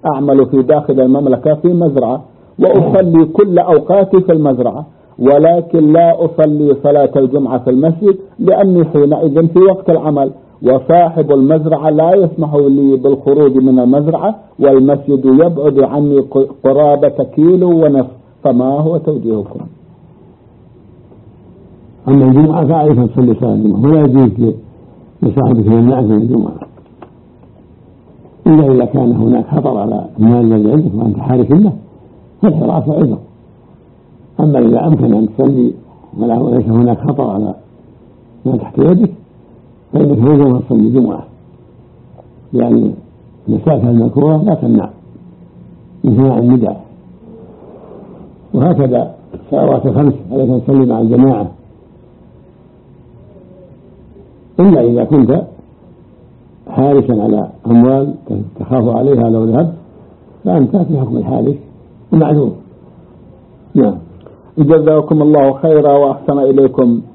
أعمل في داخل المملكة في مزرعة وأصلي كل أوقاتي في المزرعة، ولكن لا أصلي صلاة الجمعة في المسجد لأني حينئذ في وقت العمل، وصاحب المزرعة لا يسمح لي بالخروج من المزرعة والمسجد يبعد عني قرابة كيلو ونصف، فما هو توجيهكم؟ أما الجمعة فعليك أن تصلي صلاة الجمعة ولا يجوز لصاحبك يمنعك من الجمعة إلا إذا كان هناك خطر على المال الذي عندك وأنت حارس له فالحراسة عذر. أما إذا أمكن أن تصلي وليس هناك خطر على ما تحت يدك فإنك يجب أن تصلي الجمعة، يعني مسافة المكروه لا تمنع من سماع النداء. وهكذا الصلوات الخمس عليك أن تصلي مع الجماعة، إلا إذا كنت حارسا على أموال تخاف عليها لو ذهبت فأنت في حكم الحارس ومعذور. نعم. جزاكم الله خيرا وأحسن إليكم.